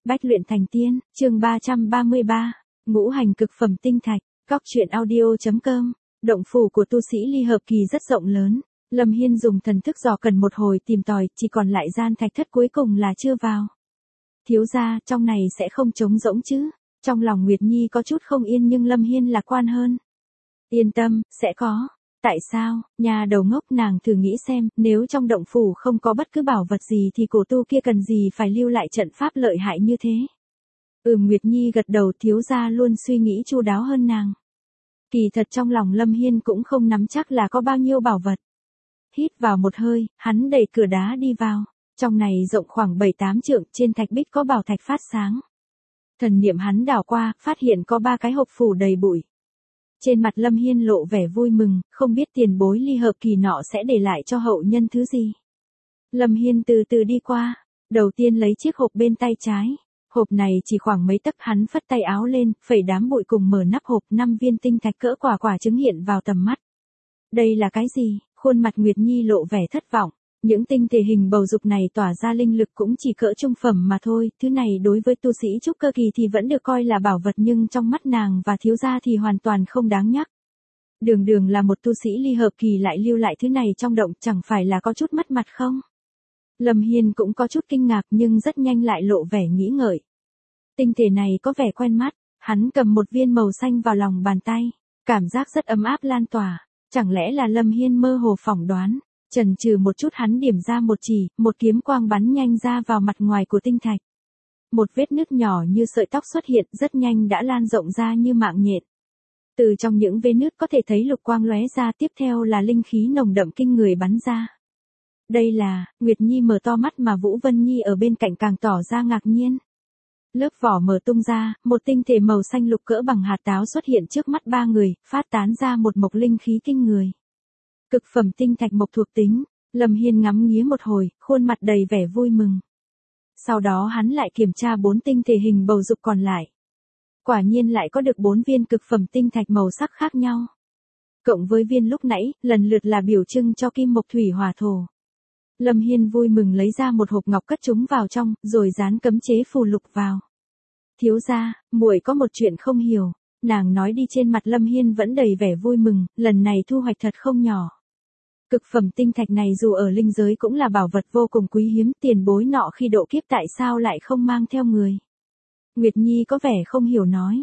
Bách luyện thành tiên, chương 333, ngũ hành cực phẩm tinh thạch, góc truyện audio.com. Động phủ của tu sĩ ly hợp kỳ rất rộng lớn. Lâm Hiên dùng thần thức dò cần một hồi tìm tòi, chỉ còn lại gian thạch thất cuối cùng là chưa vào. Thiếu gia, trong này sẽ không trống rỗng chứ? Trong lòng Nguyệt Nhi có chút không yên nhưng Lâm Hiên lạc quan hơn. Yên tâm, sẽ có. Tại sao? Nhà đầu ngốc, nàng thử nghĩ xem, nếu trong động phủ không có bất cứ bảo vật gì thì cổ tu kia cần gì phải lưu lại trận pháp lợi hại như thế? Nguyệt Nhi gật đầu, thiếu gia luôn suy nghĩ chu đáo hơn nàng. Kỳ thật trong lòng Lâm Hiên cũng không nắm chắc là có bao nhiêu bảo vật. Hít vào một hơi, hắn đẩy cửa đá đi vào. Trong này rộng khoảng 7-8 trượng, trên thạch bích có bảo thạch phát sáng. Thần niệm hắn đảo qua, phát hiện có 3 cái hộp phủ đầy bụi. Trên mặt Lâm Hiên lộ vẻ vui mừng, không biết tiền bối ly hợp kỳ nọ sẽ để lại cho hậu nhân thứ gì. Lâm Hiên từ từ đi qua, đầu tiên lấy chiếc hộp bên tay trái. Hộp này chỉ khoảng mấy tấc, hắn phất tay áo lên, phẩy đám bụi cùng mở nắp hộp, 5 viên tinh thạch cỡ quả trứng hiện vào tầm mắt. Đây là cái gì? Khuôn mặt Nguyệt Nhi lộ vẻ thất vọng. Những tinh thể hình bầu dục này tỏa ra linh lực cũng chỉ cỡ trung phẩm mà thôi, thứ này đối với tu sĩ trúc cơ kỳ thì vẫn được coi là bảo vật nhưng trong mắt nàng và thiếu gia thì hoàn toàn không đáng nhắc. Đường là một tu sĩ ly hợp kỳ lại lưu lại thứ này trong động, chẳng phải là có chút mất mặt không? Lâm Hiên cũng có chút kinh ngạc nhưng rất nhanh lại lộ vẻ nghĩ ngợi. Tinh thể này có vẻ quen mắt, hắn cầm một viên màu xanh vào lòng bàn tay, cảm giác rất ấm áp lan tỏa, chẳng lẽ là Lâm Hiên mơ hồ phỏng đoán. Chần chừ một chút hắn điểm ra một chỉ, một kiếm quang bắn nhanh ra vào mặt ngoài của tinh thạch. Một vết nứt nhỏ như sợi tóc xuất hiện, rất nhanh đã lan rộng ra như mạng nhện. Từ trong những vết nứt có thể thấy lục quang lóe ra, tiếp theo là linh khí nồng đậm kinh người bắn ra. Đây là, Nguyệt Nhi mở to mắt mà Vũ Vân Nhi ở bên cạnh càng tỏ ra ngạc nhiên. Lớp vỏ mở tung ra, một tinh thể màu xanh lục cỡ bằng hạt táo xuất hiện trước mắt 3 người, phát tán ra một mộc linh khí kinh người. Cực phẩm tinh thạch mộc thuộc tính. Lâm Hiên ngắm nghía một hồi, khuôn mặt đầy vẻ vui mừng. Sau đó hắn lại kiểm tra 4 tinh thể hình bầu dục còn lại. Quả nhiên lại có được 4 viên cực phẩm tinh thạch màu sắc khác nhau. Cộng với viên lúc nãy, lần lượt là biểu trưng cho kim mộc thủy hỏa thổ. Lâm Hiên vui mừng lấy ra một hộp ngọc cất chúng vào trong, rồi dán cấm chế phù lục vào. Thiếu gia, muội có một chuyện không hiểu. Nàng nói đi, trên mặt Lâm Hiên vẫn đầy vẻ vui mừng, lần này thu hoạch thật không nhỏ. Cực phẩm tinh thạch này dù ở linh giới cũng là bảo vật vô cùng quý hiếm, tiền bối nọ khi độ kiếp tại sao lại không mang theo người? Nguyệt Nhi có vẻ không hiểu nói.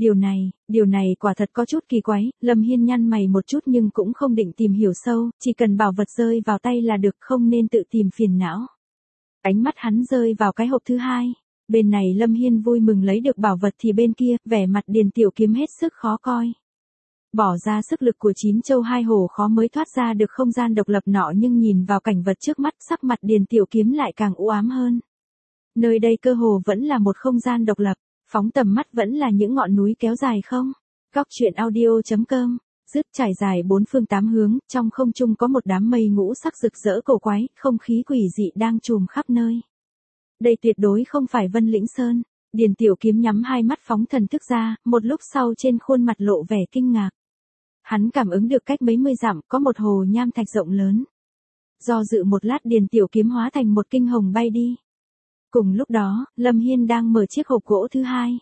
Điều này quả thật có chút kỳ quái. Lâm Hiên nhăn mày một chút nhưng cũng không định tìm hiểu sâu, chỉ cần bảo vật rơi vào tay là được, không nên tự tìm phiền não. Ánh mắt hắn rơi vào cái hộp thứ hai. Bên này Lâm Hiên vui mừng lấy được bảo vật thì bên kia, vẻ mặt Điền Tiểu Kiếm hết sức khó coi. Bỏ ra sức lực của 9 châu 2 hổ khó mới thoát ra được không gian độc lập nọ, nhưng nhìn vào cảnh vật trước mắt, sắc mặt Điền Tiểu Kiếm lại càng u ám hơn. Nơi đây cơ hồ vẫn là một không gian độc lập, phóng tầm mắt vẫn là những ngọn núi kéo dài không. Góc truyện audio.com. Dứt trải dài 4 phương 8 hướng, trong không trung có một đám mây ngũ sắc rực rỡ cổ quái, không khí quỷ dị đang trùm khắp nơi. Đây tuyệt đối không phải Vân Lĩnh Sơn. Điền Tiểu Kiếm nhắm hai mắt phóng thần thức ra, một lúc sau trên khuôn mặt lộ vẻ kinh ngạc. Hắn cảm ứng được cách mấy mươi dặm có một hồ nham thạch rộng lớn. Do dự một lát, Điền Tiểu Kiếm hóa thành một kinh hồng bay đi. Cùng lúc đó, Lâm Hiên đang mở chiếc hộp gỗ thứ hai.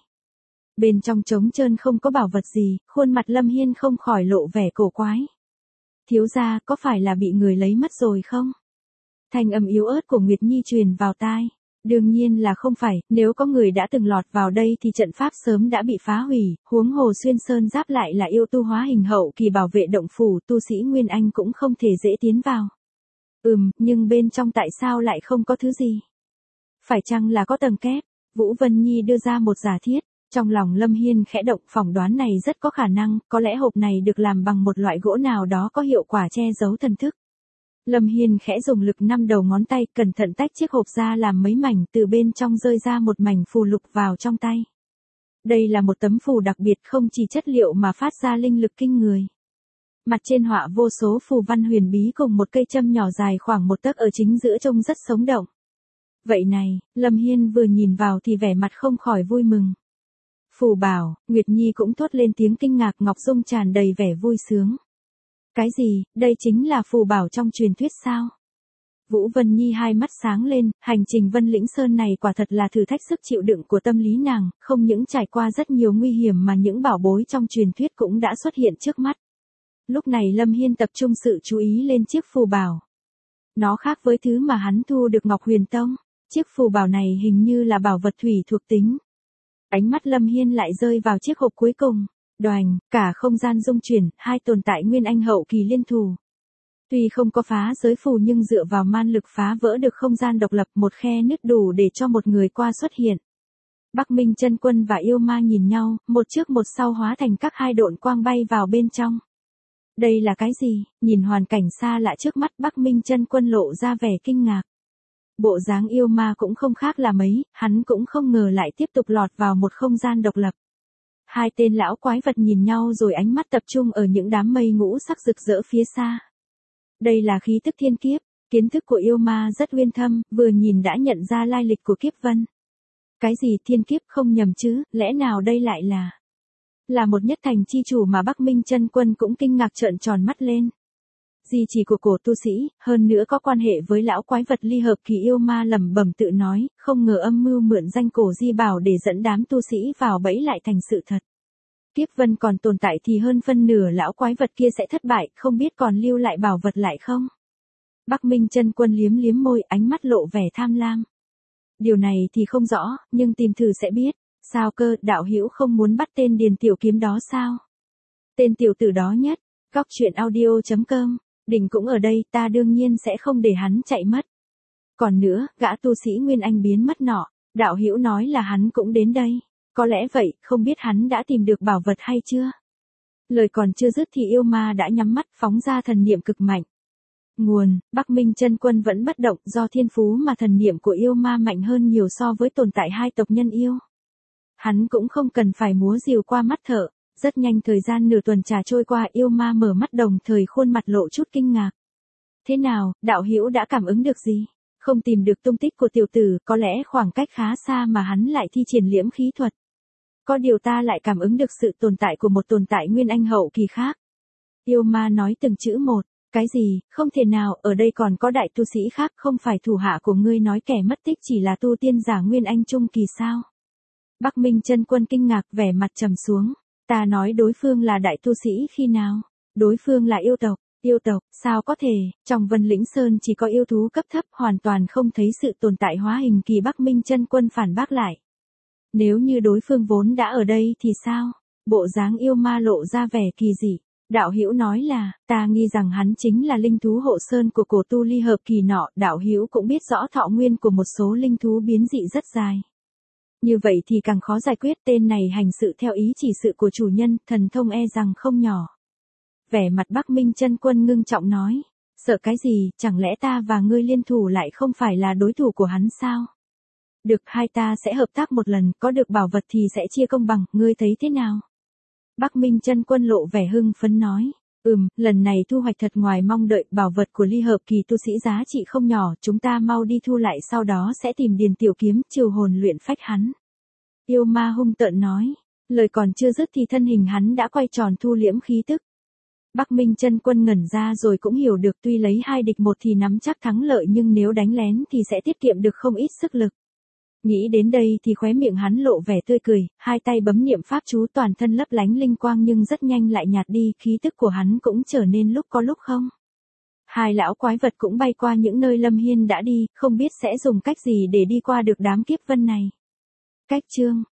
Bên trong trống trơn không có bảo vật gì, khuôn mặt Lâm Hiên không khỏi lộ vẻ cổ quái. Thiếu gia, có phải là bị người lấy mất rồi không? Thanh âm yếu ớt của Nguyệt Nhi truyền vào tai. Đương nhiên là không phải, nếu có người đã từng lọt vào đây thì trận pháp sớm đã bị phá hủy, huống hồ Xuyên Sơn Giáp lại là yêu tu hóa hình hậu kỳ bảo vệ động phủ, tu sĩ Nguyên Anh cũng không thể dễ tiến vào. Nhưng bên trong tại sao lại không có thứ gì? Phải chăng là có tầng kép? Vũ Vân Nhi đưa ra một giả thiết, trong lòng Lâm Hiên khẽ động, phỏng đoán này rất có khả năng, có lẽ hộp này được làm bằng một loại gỗ nào đó có hiệu quả che giấu thần thức. Lâm Hiên khẽ dùng lực 5 đầu ngón tay, cẩn thận tách chiếc hộp ra làm mấy mảnh, từ bên trong rơi ra một mảnh phù lục vào trong tay. Đây là một tấm phù đặc biệt, không chỉ chất liệu mà phát ra linh lực kinh người. Mặt trên họa vô số phù văn huyền bí cùng một cây châm nhỏ dài khoảng 1 tấc ở chính giữa, trông rất sống động. Vậy này, Lâm Hiên vừa nhìn vào thì vẻ mặt không khỏi vui mừng. Phù bảo, Nguyệt Nhi cũng thốt lên tiếng kinh ngạc, ngọc dung tràn đầy vẻ vui sướng. Cái gì, đây chính là phù bảo trong truyền thuyết sao? Vũ Vân Nhi hai mắt sáng lên, hành trình Vân Lĩnh Sơn này quả thật là thử thách sức chịu đựng của tâm lý nàng, không những trải qua rất nhiều nguy hiểm mà những bảo bối trong truyền thuyết cũng đã xuất hiện trước mắt. Lúc này Lâm Hiên tập trung sự chú ý lên chiếc phù bảo. Nó khác với thứ mà hắn thu được Ngọc Huyền Tông, chiếc phù bảo này hình như là bảo vật thủy thuộc tính. Ánh mắt Lâm Hiên lại rơi vào chiếc hộp cuối cùng, đoành, cả không gian rung chuyển, hai tồn tại nguyên anh hậu kỳ liên thủ. Tuy không có phá giới phù nhưng dựa vào man lực phá vỡ được không gian độc lập, một khe nứt đủ để cho một người qua xuất hiện. Bắc Minh Chân Quân và yêu ma nhìn nhau, một trước một sau hóa thành các hai độn quang bay vào bên trong. Đây là cái gì? Nhìn hoàn cảnh xa lạ trước mắt, Bắc Minh Chân Quân lộ ra vẻ kinh ngạc. Bộ dáng yêu ma cũng không khác là mấy, hắn cũng không ngờ lại tiếp tục lọt vào một không gian độc lập. Hai tên lão quái vật nhìn nhau rồi ánh mắt tập trung ở những đám mây ngũ sắc rực rỡ phía xa. Đây là khí tức thiên kiếp, kiến thức của yêu ma rất uyên thâm, vừa nhìn đã nhận ra lai lịch của kiếp vân. Cái gì thiên kiếp, không nhầm chứ, lẽ nào đây lại là một nhất thành chi chủ mà Bắc Minh Chân Quân cũng kinh ngạc trợn tròn mắt lên. Di chỉ của cổ tu sĩ, hơn nữa có quan hệ với lão quái vật ly hợp kỳ, yêu ma lẩm bẩm tự nói, không ngờ âm mưu mượn danh cổ di bảo để dẫn đám tu sĩ vào bẫy lại thành sự thật. Kiếp vân còn tồn tại thì hơn phân nửa lão quái vật kia sẽ thất bại, không biết còn lưu lại bảo vật lại không? Bắc Minh Chân Quân liếm liếm môi, ánh mắt lộ vẻ tham lam. Điều này thì không rõ, nhưng tìm thử sẽ biết. Sao cơ, đạo hữu không muốn bắt tên Điền Tiểu Kiếm đó sao? Tên tiểu tử đó nhất. Góc truyện audio.com. Đỉnh cũng ở đây, ta đương nhiên sẽ không để hắn chạy mất. Còn nữa, gã tu sĩ Nguyên Anh biến mất nọ, đạo hữu nói là hắn cũng đến đây. Có lẽ vậy, không biết hắn đã tìm được bảo vật hay chưa? Lời còn chưa dứt thì yêu ma đã nhắm mắt phóng ra thần niệm cực mạnh. Nguồn, Bắc Minh Chân Quân vẫn bất động, do thiên phú mà thần niệm của yêu ma mạnh hơn nhiều so với tồn tại hai tộc nhân yêu. Hắn cũng không cần phải múa rìu qua mắt thợ, rất nhanh thời gian nửa tuần trà trôi qua, yêu ma mở mắt đồng thời khuôn mặt lộ chút kinh ngạc. Thế nào, đạo hữu đã cảm ứng được gì? Không tìm được tung tích của tiểu tử, có lẽ khoảng cách khá xa mà hắn lại thi triển liễm khí thuật. Có điều ta lại cảm ứng được sự tồn tại của một tồn tại nguyên anh hậu kỳ khác. Yêu ma nói từng chữ một, cái gì, không thể nào, ở đây còn có đại tu sĩ khác, không phải thủ hạ của ngươi nói kẻ mất tích chỉ là tu tiên giả nguyên anh trung kỳ sao? Bắc Minh Chân Quân kinh ngạc, vẻ mặt trầm xuống. Ta nói đối phương là đại tu sĩ khi nào? Đối phương là yêu tộc. Yêu tộc, sao có thể, trong Vân Lĩnh Sơn chỉ có yêu thú cấp thấp, hoàn toàn không thấy sự tồn tại hóa hình kỳ. Bắc Minh Chân Quân phản bác lại. Nếu như đối phương vốn đã ở đây thì sao? Bộ dáng yêu ma lộ ra vẻ kỳ dị. Đạo hữu nói là, ta nghi rằng hắn chính là linh thú hộ sơn của cổ tu ly hợp kỳ nọ. Đạo hữu cũng biết rõ thọ nguyên của một số linh thú biến dị rất dài. Như vậy thì càng khó giải quyết, tên này hành sự theo ý chỉ sự của chủ nhân, thần thông e rằng không nhỏ. Vẻ mặt Bắc Minh Chân Quân ngưng trọng nói, sợ cái gì, chẳng lẽ ta và ngươi liên thủ lại không phải là đối thủ của hắn sao? Được, hai ta sẽ hợp tác một lần, có được bảo vật thì sẽ chia công bằng, ngươi thấy thế nào? Bắc Minh Chân Quân lộ vẻ hưng phấn nói, lần này thu hoạch thật ngoài mong đợi, bảo vật của ly hợp kỳ tu sĩ giá trị không nhỏ, chúng ta mau đi thu lại, sau đó sẽ tìm Điền Tiểu Kiếm, trừ hồn luyện phách hắn. Yêu ma hung tợn nói, lời còn chưa dứt thì thân hình hắn đã quay tròn thu liễm khí tức. Bắc Minh Chân Quân ngẩn ra rồi cũng hiểu được, tuy lấy 2 địch 1 thì nắm chắc thắng lợi, nhưng nếu đánh lén thì sẽ tiết kiệm được không ít sức lực. Nghĩ đến đây thì khóe miệng hắn lộ vẻ tươi cười, hai tay bấm niệm pháp chú, toàn thân lấp lánh linh quang nhưng rất nhanh lại nhạt đi, khí tức của hắn cũng trở nên lúc có lúc không. Hai lão quái vật cũng bay qua những nơi Lâm Hiên đã đi, không biết sẽ dùng cách gì để đi qua được đám kiếp vân này. Cách chương